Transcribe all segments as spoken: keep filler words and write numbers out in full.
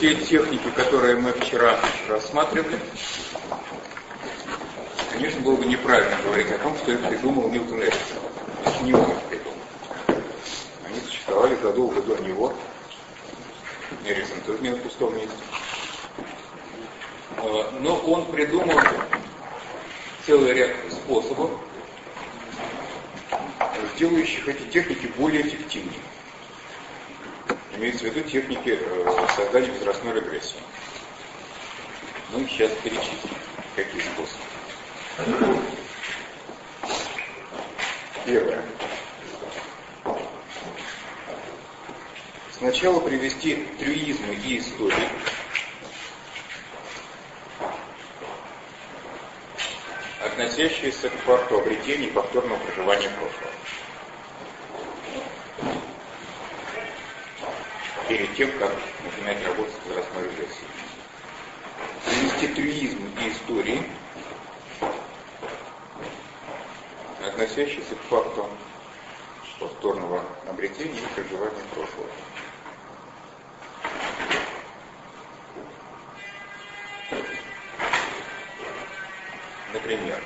те техники, которые мы вчера рассматривали, конечно, было бы неправильно говорить о том, что их придумал Ньютон Эдисон. Это не он их придумал. Они существовали задолго до него. Эдисон тоже не на пустом месте. Но он придумал целый ряд способов, делающих эти техники более эффективными. Имеется в виду техники создания возрастной регрессии. Мы сейчас перечислим, какие способы. Первое. Сначала привести трюизмы и истории, относящиеся к факту обретения и повторного проживания прошлого. Перед тем, как начинать работать с возрастной регрессией. Привести трюизм и истории, относящиеся к факту повторного обретения и проживания прошлого. Например,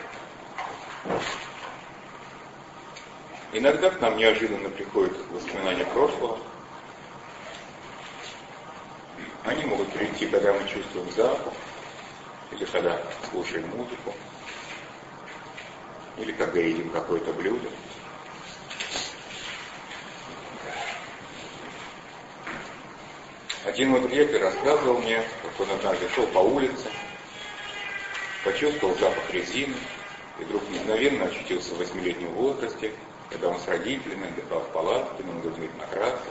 иногда к нам неожиданно приходят воспоминания прошлого. Они могут прийти, когда мы чувствуем запах, или когда слушаем музыку, или когда едим какое-то блюдо. Один мой приятель рассказывал мне, как он однажды шел по улице, почувствовал запах резины, и вдруг мгновенно очутился в восьмилетнем возрасте, когда он с родителями отдыхал в палатке, на магазине на красах.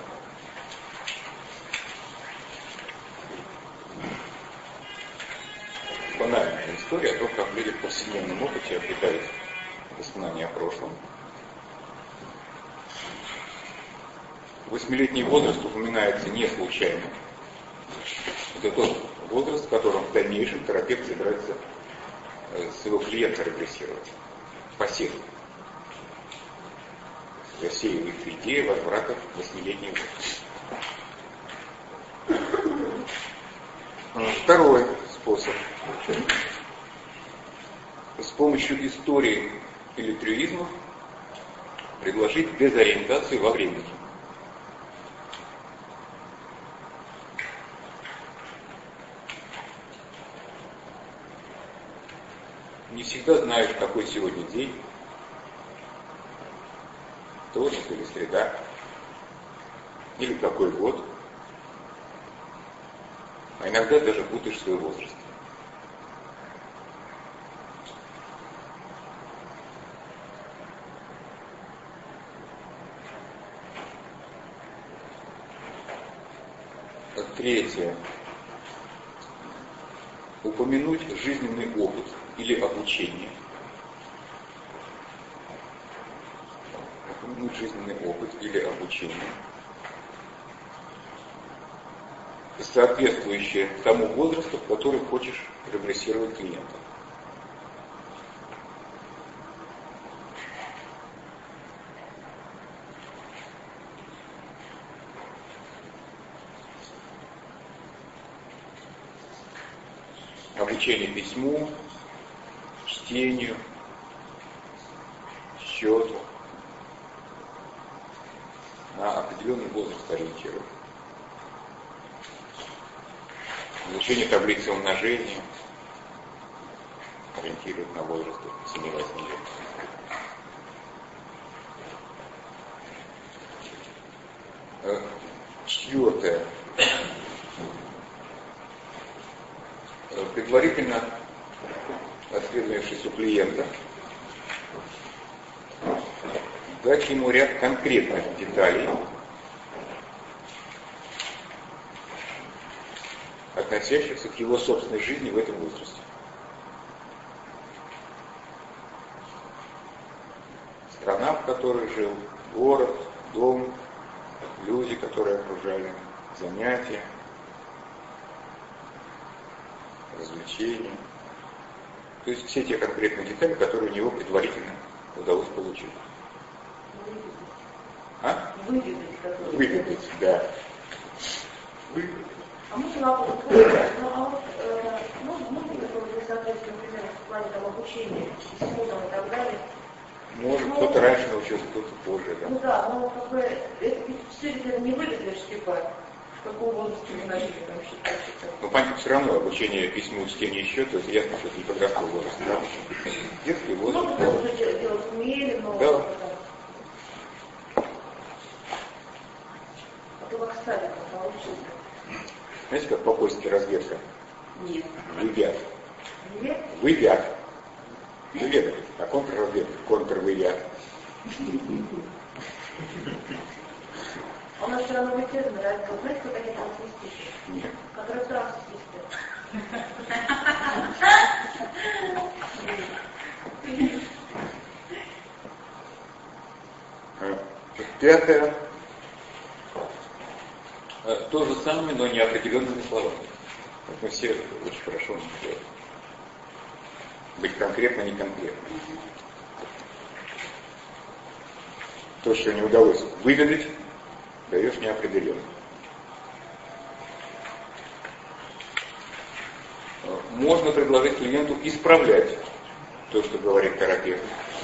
Банальная история о том, как люди в повседневном опыте обретают воспоминания о прошлом. Восьмилетний возраст упоминается не случайно. Это тот возраст, в котором в дальнейшем терапевт собирается своего клиента регрессировать. Посев. Засеивает идею возврата в восьмилетний возраст. Второй способ. С помощью истории или трюизмов предложить дезориентацию во времени. Не всегда знаешь, какой сегодня день, вторник или среда, или какой год, а иногда даже путаешь свой возраст. Третье. Упомянуть жизненный опыт или обучение. Упомянуть жизненный опыт или обучение, соответствующее тому возрасту, в который хочешь регрессировать клиента. Обучение письму, чтению, счету, на определенный возраст ориентирует. Изучение таблицы умножения ориентирует на возраст семи-восьми лет. Четвертое. Предварительно осведомившись у клиента, дать ему ряд конкретных деталей, относящихся к его собственной жизни в этом возрасте. Страна, в которой жил, город, дом, люди, которые окружали, занятия, развлечения. То есть все те конкретные детали, которые у него предварительно удалось получить. А? Выведать, Выведать, да. А можно вопрос. Ну, а вот, э, можно, можно ли соответственно, например, в плане там, обучения, всему там и так далее? Может, ну, кто-то раньше научился, кто-то позже, да. Ну да, но как бы, это, все это не выглядишь, типа, в каком возрасте вы начали там считать. Ну, понятно, все равно обучение письму, чтению еще, то есть ясно, что это не подростковый возраст, да? Детский возраст. Ну, кто уже делать, делать умели, но... Да. А то как ставят, как получится. Знаете, как по-польски разведка? Нет. Вывят. Нет? Вывят. Вывет. А контрразведка? Контрвывят. А у нас все равно вы термины, знаете, кто такие трансвеститы? Нет. Которые трансвеститы. Пятое. То же самое, но неопределенными словами. Мы все очень хорошо можем делать. Быть конкретно, не конкретно. То, что не удалось выведать, даешь неопределенно. Можно предложить клиенту исправлять то, что говорит терапевт.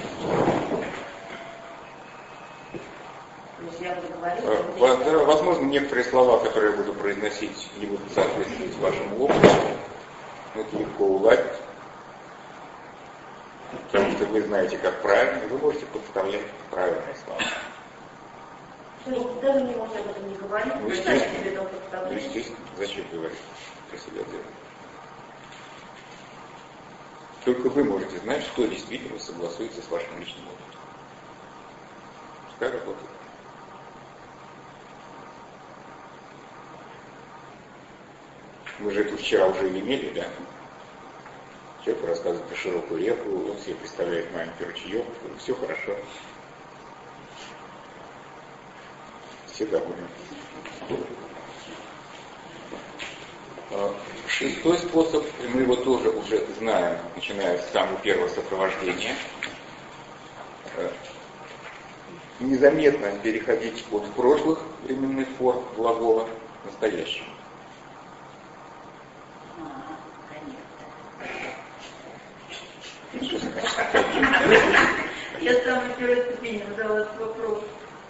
Возможно, некоторые слова, которые я буду произносить, не будут соответствовать вашему опыту. Это легко уладить. Потому что вы знаете, как правильно, и вы можете подставлять правильные слова. То есть даже не можете об этом не говорить, ну, естественно. Себе ну, естественно, зачем говорить про себя делать? Только вы можете знать, что действительно согласуется с вашим личным опытом. Пускай работает. Мы же это вчера уже имели, да? Человек рассказывает про широкую реку, он себе представляет маленький ручеек, все хорошо. Все довольны. Шестой способ, мы его тоже уже знаем, начиная с самого первого сопровождения. Незаметно переходить от прошлых временных форм глагола к настоящему. Я с самой первой ступени задала этот вопрос.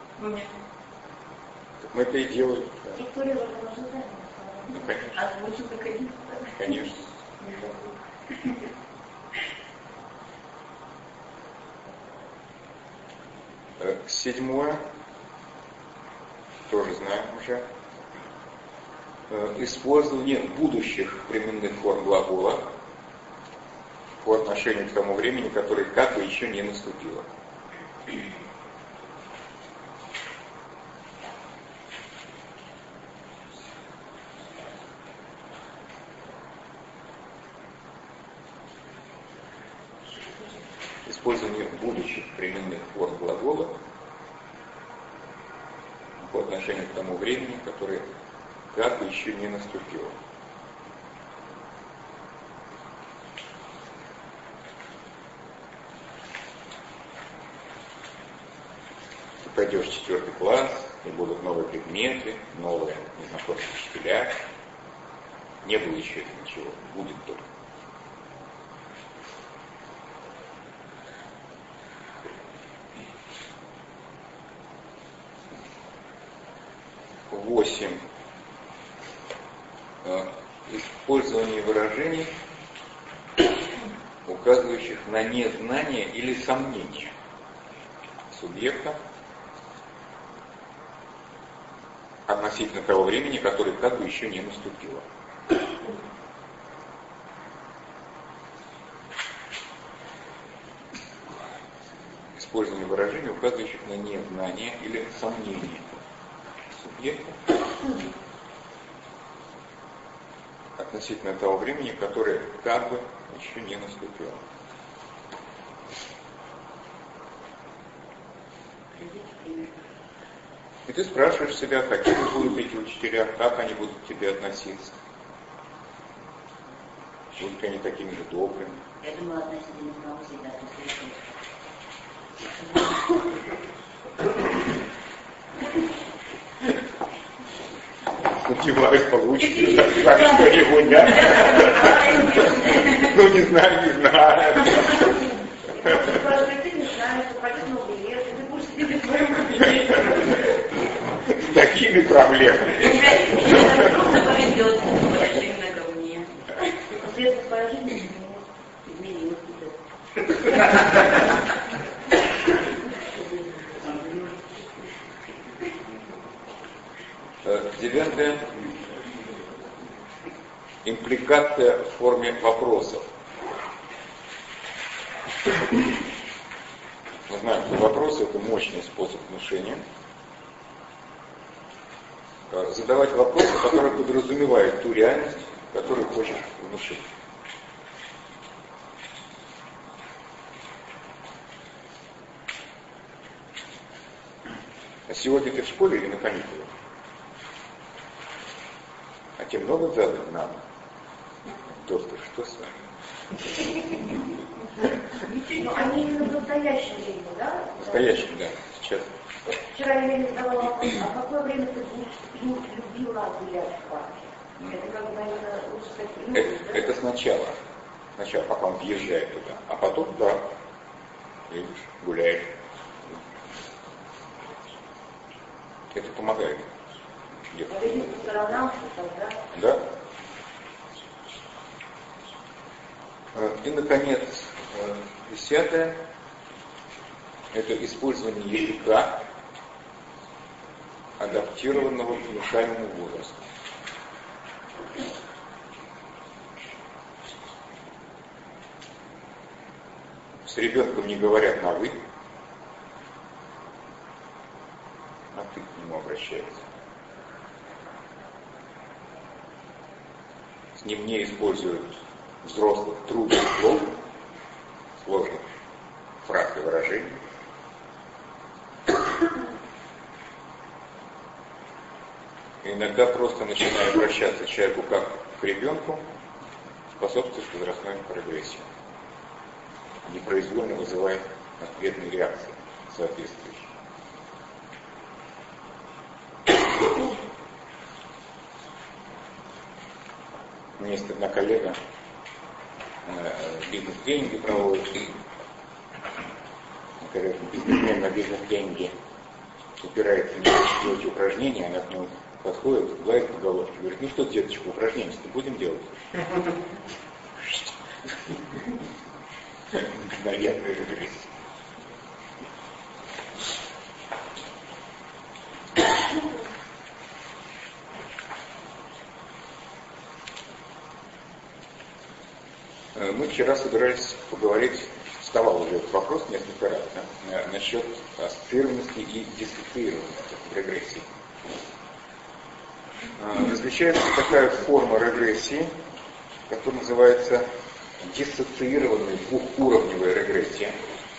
Так мы это и делаем. Виктория, вы можете знать? Ну, конечно. А звучит как один. Конечно. Седьмое. Тоже знаем уже. Использование будущих временных форм глагола по отношению к тому времени, которое как бы еще не наступило. Использование будущих временных форм глагола по отношению к тому времени, которое как бы еще не наступило. Ты пойдешь в четвертый класс, и будут новые предметы, новые незнакомые учителя. Не было еще ничего, будет только. Восемь. Использование выражений, указывающих на незнание или сомнение субъекта относительно того времени, которое как бы еще не наступило. Использование выражений, указывающих на незнание или сомнение субъекта относительно того времени, которое как бы еще не наступило. И ты спрашиваешь себя, какие будут эти учителя, как они будут к тебе относиться. Будут ли они такими же добрыми? Я думаю, относительно самого себя. Сподіваюсь, получится. Как что-нибудь, да? Ну, не знаю, не знаю. Ты не знаешь, что пойдет много лет, и ты будешь сидеть в своем кабинете. С такими проблемами. Мне трудно поведет, именно ко мне. Средства своей жизни Изменилось. Девятое. Импликация в форме вопросов. Мы знаем, что вопросы — это мощный способ внушения. Задавать вопросы, которые подразумевают ту реальность, которую хочешь внушить. А сегодня ты в школе или на каникулах? А тебе много задать надо? Доктор, что с вами? Но они именно в настоящем времени, да? В настоящем, да, сейчас. Вчера я мне задавала вопрос, а в какое время ты любила гулять в парке? Это как бы, наверное, лучше сказать, любишь, Это, да? это сначала. Сначала, пока он въезжает туда. А потом, да, видишь, гуляет. Это помогает. Говорить по сторонам, что-то, да? Да. И, наконец, десятое. Это использование языка, адаптированного к внушаемому возрасту. С ребенком не говорят на «вы», а «ты» к нему обращается. С ним не используют взрослых трудных слов, сложных фраз и выражений. И иногда просто начиная обращаться к человеку как к ребенку, способствует возрастной прогрессии. Непроизвольно вызывает ответные реакции соответствующие. У меня есть одна коллега, бизнес-тренинги проводит, бизнесмен на бизнес-тренинге упирается в делать упражнения, она к нему подходит, гладит по головке, говорит: ну что, деточка, упражнения-то будем делать? Наверное, регрессия. Мы вчера собирались поговорить, вставал уже этот вопрос несколько раз, да, насчет ассоциированности и диссоциированности в регрессии. Различается такая форма регрессии, которая называется диссоциированная двухуровневая регрессия.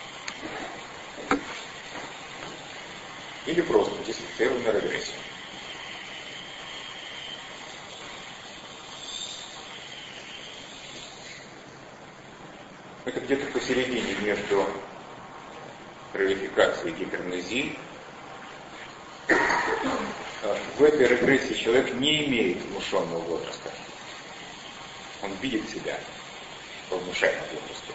Или просто диссоциированная регрессия. Это где-то посередине между релификацией и гипермнезией. В этой регрессии человек не имеет внушенного возраста. Он видит себя во внушаемом возрасте.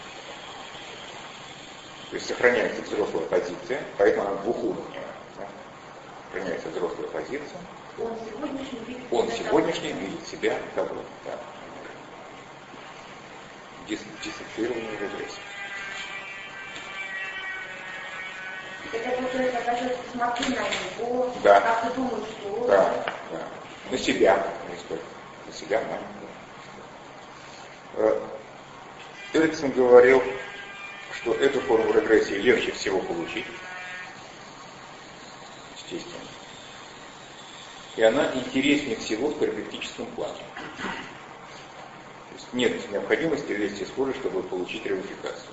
То есть сохраняется взрослая позиция, поэтому она двухуровневая. Да? Сохраняется взрослая позиция. Он сегодняшний видит Он себя сегодняшний того. видит себя того. Да. Дис- диссоциированная регрессия. Это получается, даже смотри на него, Да. как ты думаешь, что он... Да, да. На себя, на себя, да. Эриксон говорил, что эту форму регрессии легче всего получить, естественно. И она интереснее всего в терапевтическом плане. То есть нет необходимости лезть из школы, чтобы получить реунификацию.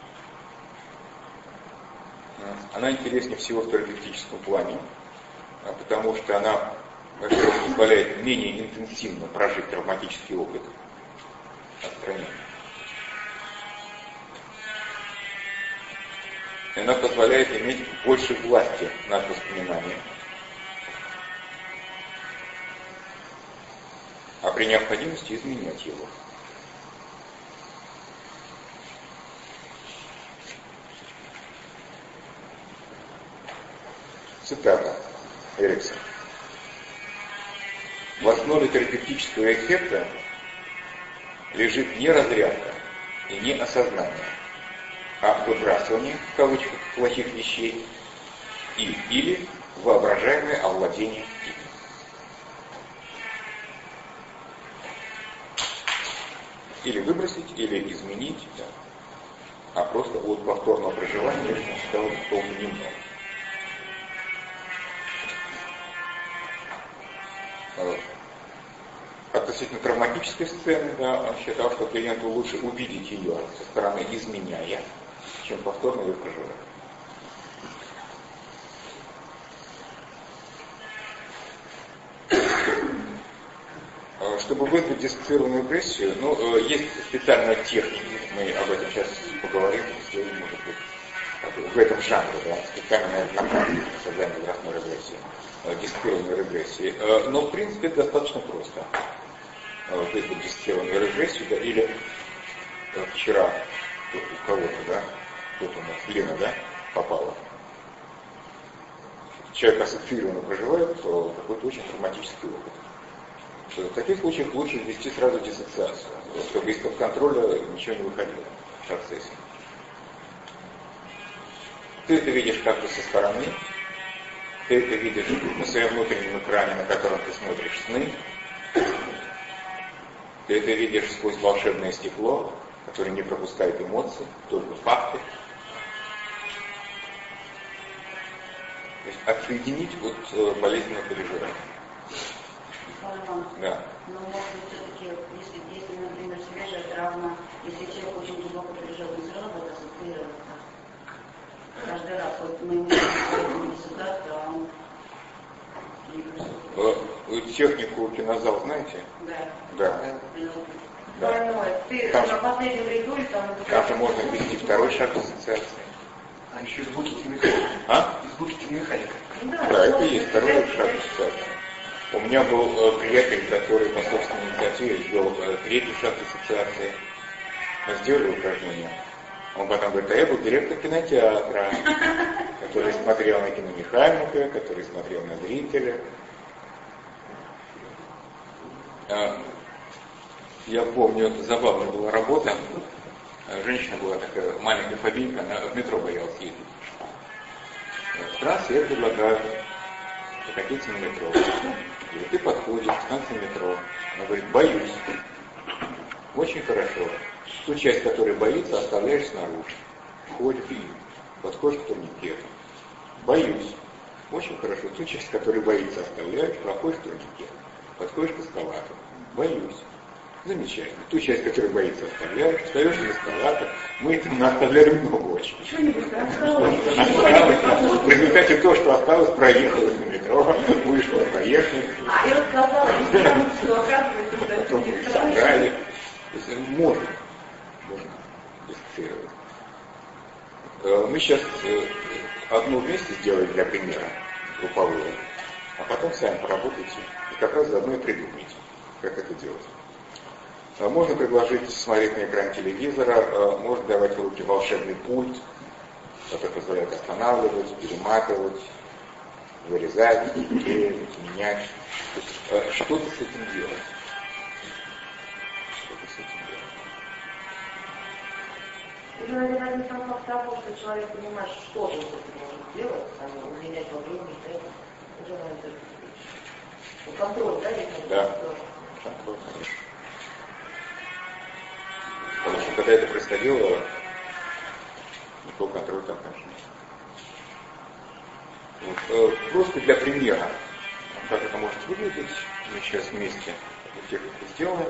Она интереснее всего в терапевтическом плане, потому что она, во-первых, позволяет менее интенсивно прожить травматический опыт отстранения. И она позволяет иметь больше власти над воспоминанием. а при необходимости изменять его. Цитата Эриксона. В основе терапевтического эффекта лежит не разрядка и не осознание, а выбрасывание, в кавычках, плохих вещей и или воображаемое овладение ими. Или выбросить, или изменить, да. А просто от повторного проживания лишь стало толку немного. Относительно травматической сцены, да, он считал, что клиенту лучше увидеть ее со стороны изменяя, чем повторно ее проживать. Чтобы вызвать диссоциированную агрессию, ну, есть специальная техника, мы об этом сейчас поговорим, если, может быть, в этом жанре, да, специальная направление на создание возрастной регрессии, диссоциированной регрессии. Но, в принципе, это достаточно просто. Вызвать диссоциированную регрессию, да, или как вчера у кого-то, да, кто-то у нас, Лена, да, попала. Человек ассоциированно проживает какой-то очень травматический опыт. В таких случаях лучше ввести сразу диссоциацию, чтобы из-под контроля ничего не выходило в процессе. Ты это видишь как-то со стороны, ты это видишь на своем внутреннем экране, на котором ты смотришь сны, ты это видишь сквозь волшебное стекло, которое не пропускает эмоции, только факты. То есть отсоединить от э, болезненного переживания. Да. Но может быть все-таки, если, если, например, свежая травма, если человек очень глубоко пережил, он все равно будет ассоциироваться. Каждый раз, вот мы не сюда, то он не присутствует. Вы технику кинозал знаете? Да. Да. Да. Больной. Ты Там, на последнем ряду или там... там же можно ввести второй шаг ассоциации. А еще звуки киномеханика. А? Звуки киномеханика. Да, Да, это и есть второй шаг ассоциации. У меня был э, приятель, который по собственной инициативе сделал э, третий шаг ассоциации. Мы сделали упражнение. Он потом говорит, а я был директор кинотеатра, который смотрел на киномеханика, который смотрел на зрителя. А, я помню, забавная была работа. Женщина была такая маленькая фобийка, она в метро боялась ездить. Раз я предлагаю покатиться на метро. И ты подходишь к станции метро. Она говорит, боюсь. Очень хорошо. Ту часть, которая боится, оставляешь снаружи. Входишь, подходишь к турникету. Боюсь. Очень хорошо. Ту часть, которая боится, оставляешь, проходишь турникет. Подходишь к эскалатору. Боюсь. Замечательно. Ту часть, которая боится, оставляешь, встаешь на эскалатор. Мы это оставляли много очень. Что-нибудь осталось. Осталось. В результате то, что осталось, проехало на метро, вышло, проехали. А я сказала, что оказывается, что это не собрали. То есть можно, можно диссоциировать. Мы сейчас одну вместе сделаем для примера, групповую, а потом сами поработайте и как раз заодно и придумайте, как это делать. Можно предложить смотреть на экран телевизора, можно давать в руки волшебный пульт, который позволяет останавливать, перематывать, вырезать, клеить, менять. То есть, что-то с этим делать. Что-то с этим делать. Уже, наверное, не сам факт того, что человек понимает, что он с этим может делать, а не менять во времени, да, уже, наверное, контроль, да, есть? Да, контроль. Потому что когда это происходило, никакого контроля там, конечно, нет. Вот, э, просто для примера, как это может выглядеть, мы сейчас вместе эту технику сделаем.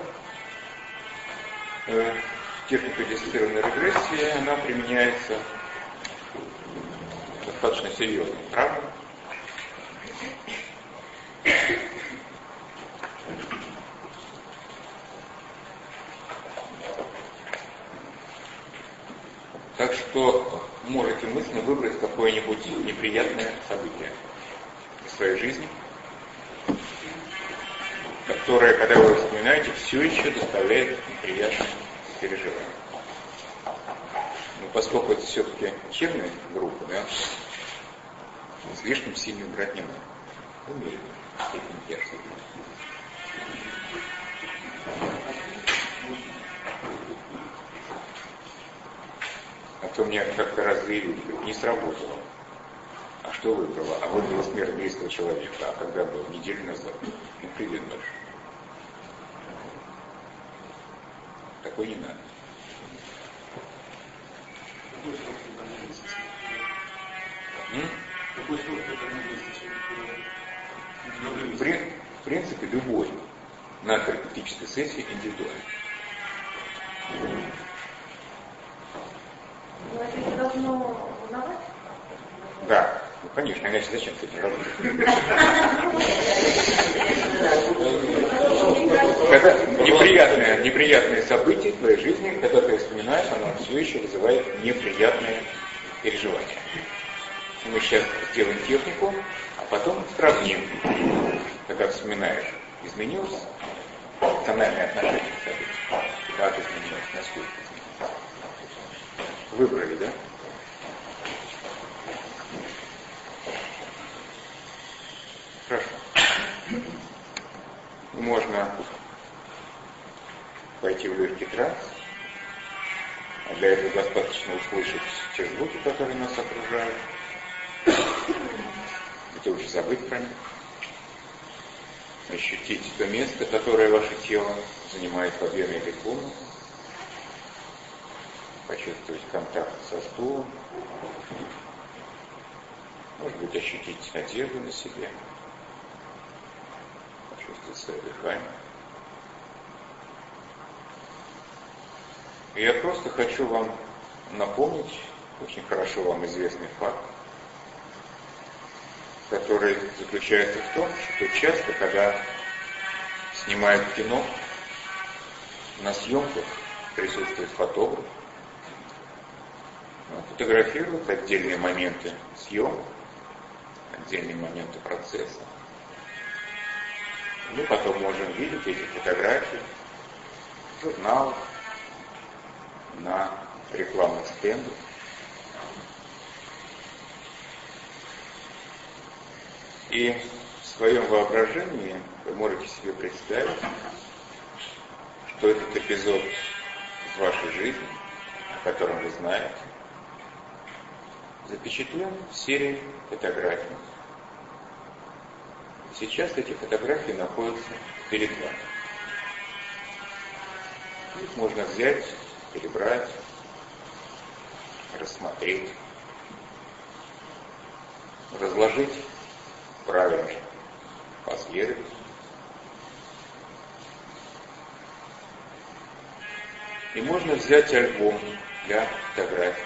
Э, техника диссоциированной регрессии, она применяется достаточно серьезным травмам. Так что можете мысленно выбрать какое-нибудь неприятное событие в своей жизни, которое, когда вы вспоминаете, все еще доставляет неприятные переживания. Но поскольку это все-таки учебная группа, да, слишком сильно брать не надо. Умеренно. А то мне как-то раз заявили, не сработало. А что выбрала? А выбрала смерть близкого человека. А когда был? Неделю назад. Ну, привет большой. Такой не надо. Какой срок это В, при, в принципе, любой на терапевтической сессии индивидуально. Но это не должно волновать? Да, ну, конечно, иначе зачем с этим работать? Это неприятное, неприятное событие в твоей жизни, когда ты вспоминаешь, оно все еще вызывает неприятные переживания. Мы сейчас сделаем технику, а потом сравним, когда вспоминаешь, изменилось эмоциональное отношение к событию. Как изменилось, насколько изменилось. Выбрали, да? Хорошо. Можно пойти в легкий транс, а для этого достаточно услышать те звуки, которые нас окружают, и уже забыть про них, ощутить то место, которое ваше тело занимает в объеме этой комнаты, почувствовать контакт со стулом, может быть, ощутить одежду на себе, почувствовать свое дыхание. И я просто хочу вам напомнить очень хорошо вам известный факт, который заключается в том, что часто, когда снимают кино, на съемках присутствует фотограф, фотографируют отдельные моменты съемок, отдельные моменты процесса. Мы потом можем видеть эти фотографии в журналах, на рекламных стендах. И в своем воображении вы можете себе представить, что этот эпизод из вашей жизни, о котором вы знаете, запечатлен в серии фотографий. Сейчас эти фотографии находятся перед вами. Их можно взять, перебрать, рассмотреть, разложить правильно, последовательно. И можно взять альбом для фотографий.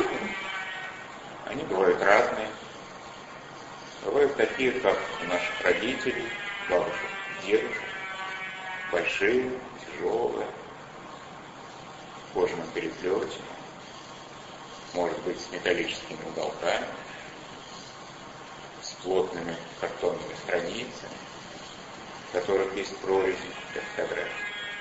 Они бывают разные. Бывают такие, как у наших родителей, бабушек, дедушек, большие, тяжелые, в кожаном переплете, может быть, с металлическими уголками, с плотными картонными страницами, в которых есть прорези для фотографий.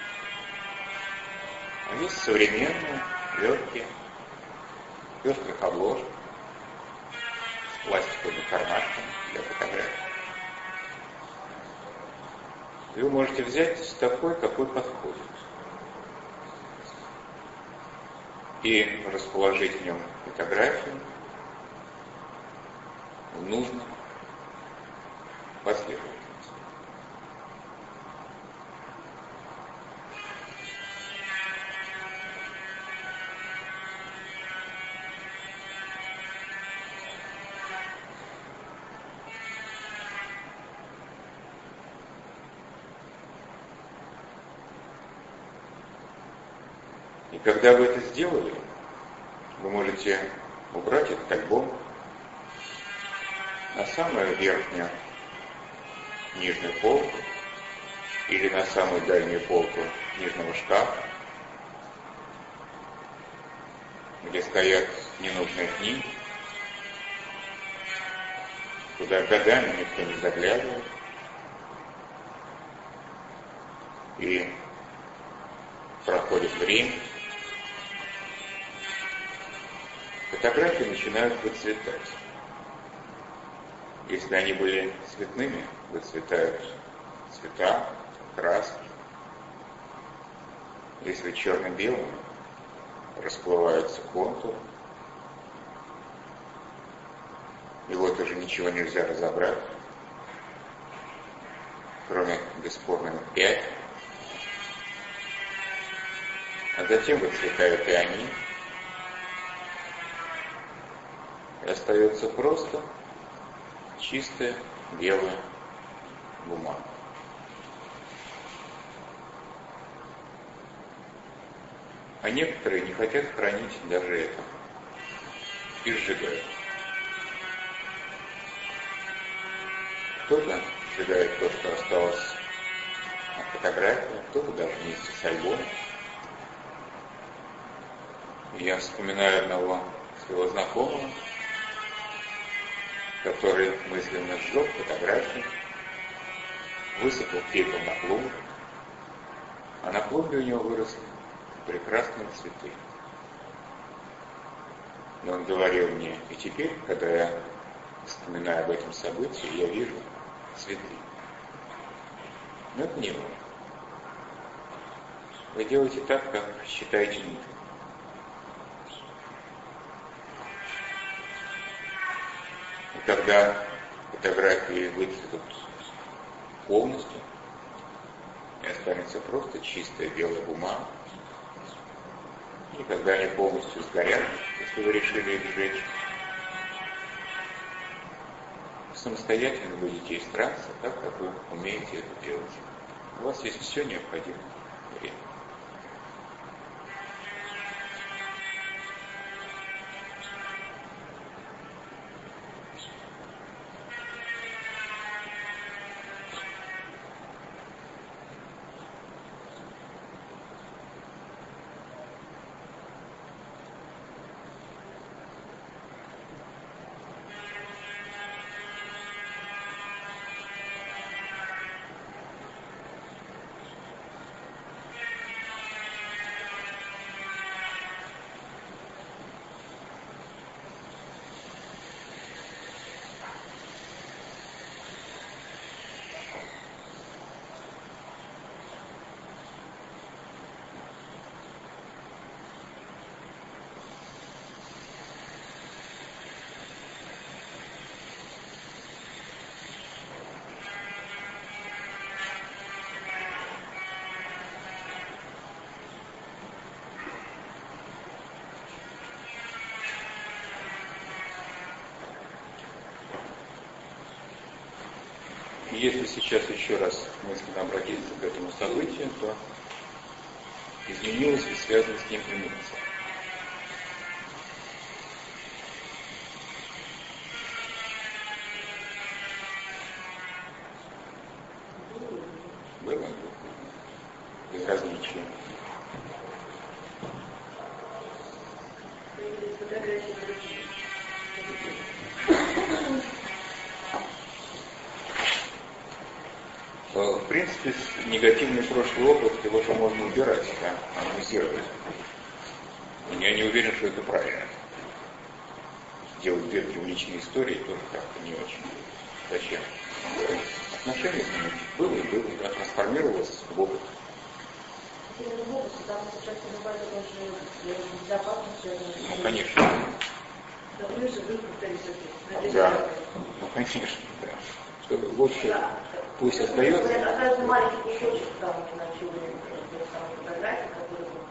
А есть современные, легкие, в пестрых обложках, с пластиковыми форматами для фотографий. И вы можете взять такой, какой подходит, и расположить в нем фотографию в нужном последовательности. И когда вы это сделали, вы можете убрать этот альбом на самую верхнюю нижнюю полку или на самую дальнюю полку книжного шкафа, где стоят ненужные книги, куда годами никто не заглядывает. И проходит время, фотографии начинают выцветать. Если они были цветными, выцветают цвета, краски. Если черно-белым, расплываются контуры. И вот уже ничего нельзя разобрать, кроме бесформенных пятен. А затем выцветают и они. И остается просто чистая белая бумага. А некоторые не хотят хранить даже это и сжигают. Кто-то сжигает то, что осталось от фотографии, кто-то даже вместе с альбомом. Я вспоминаю одного своего знакомого, который мысленно сжег фотографии, высыпал пепел на клумбу, а на клумбе у него выросли прекрасные цветы. И он говорил мне, и теперь, когда я вспоминаю об этом событии, я вижу цветы. Но это не важно. Вы делаете так, как считаете нужным. И когда фотографии выцветут полностью, и останется просто чистая белая бумага, и когда они полностью сгорят, если вы решили их сжечь, самостоятельно будете их стараться так, как вы умеете это делать. У вас есть все необходимое время. Если сейчас еще раз мысленно обратиться к этому событию, то изменилась и связана с ним эмоция. Было безразличие. В принципе, негативный прошлый опыт, его же можно убирать, да, анализировать. Но я не уверен, что это правильно. Делать ветки в личной истории тоже как-то не очень. Зачем? Отношения было и было, да, трансформировалось в опыт. Конечно. Да, ну конечно, да. Что лучше пусть остается. Остается маленький кусочек, потому что на чего фотографии, которые будут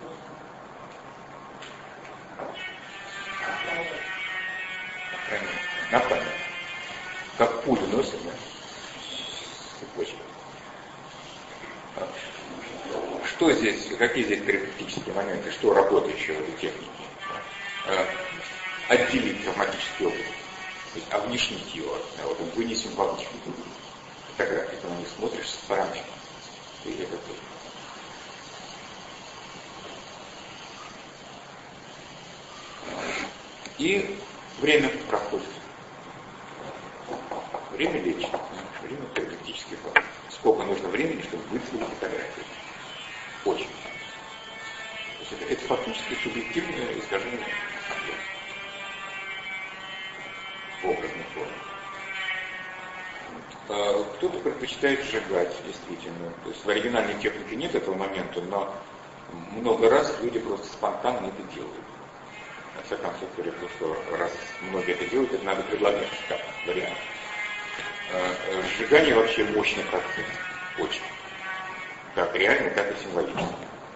просто на память. Как пулю носят, да? Цепочка. Что здесь, какие здесь терапевтические моменты, что работающие в этой технике? Отделить травматический опыт, то есть овнешнить его, да, вот он вынесен вовне. Фотографии, ты на них смотришь со стороны. И это тоже. И время проходит. Время лечит, время терапевтический фактор. Сколько нужно времени, чтобы выцелить фотографии? фактически субъективное искажение в образной форме. Кто-то предпочитает сжигать, действительно. То есть в оригинальной технике нет этого момента, но много раз люди просто спонтанно это делают. На всяком случае, просто раз многие это делают, это надо предлагать как вариант. Сжигание вообще мощный процесс. Очень. Как реально, так и символически.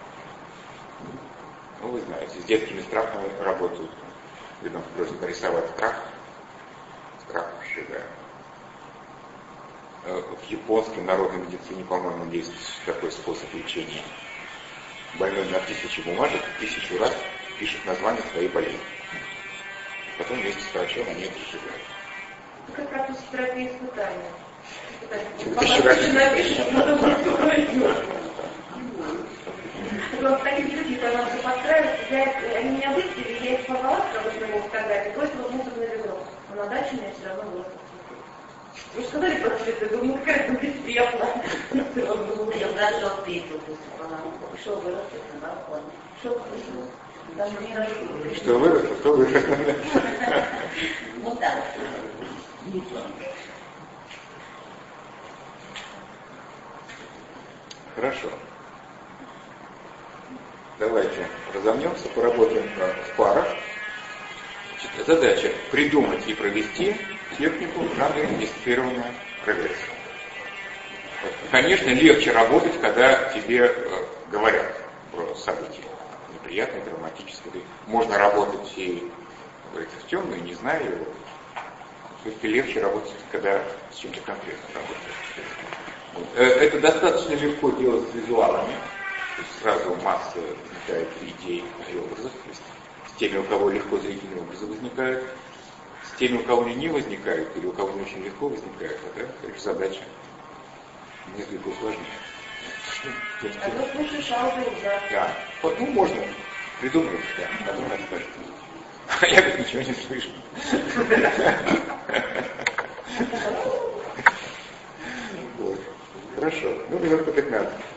Ну, вы знаете, с детскими страхами работают. Ребенку просят нарисовать страх. Страх сжигаем. В японской народной медицине, по-моему, есть такой способ лечения. Больной на тысячи бумажек тысячу раз пишет название своей болезни. Потом вместе с врачом они это сжигают. Как раз психотерапия испытания. Тысячу раз. Вот такие люди, когда все подстраиваются, я, они меня выставили, я их порвала, как бы могу сказать, и бросила в мусорное ведро. Но на даче меня все равно бросила. Вы сказали про цвет, я думаю, какая-то бесприятная. Я даже от пепел высыпала. Что выросло на балконе? Что выросло? Даже не росло. Что выросло, что выросло. Вот так. Хорошо. Давайте разомнемся, поработаем в парах. Значит, задача придумать и провести технику жанрно-инспирированная прогрессия. Конечно, легче работать, когда тебе э, говорят про события неприятные, драматические. Можно работать и говорится в темную, не зная его. Все-таки легче работать, когда с чем-то конкретно работаешь. Вот. Это достаточно легко делать с визуалами. То есть сразу масса возникает идей и образов. То есть с теми, у кого легко зрительные образы возникают, с теми, у кого они не возникают, или у кого не очень легко возникают, да, конечно, задача несколько усложнее. А то слушаешь аудио, да. Да. Вот, ну, можно придумать, да, потом расскажете. А я как ничего не слышу. Вот. Хорошо. Ну, минут по пятнадцать.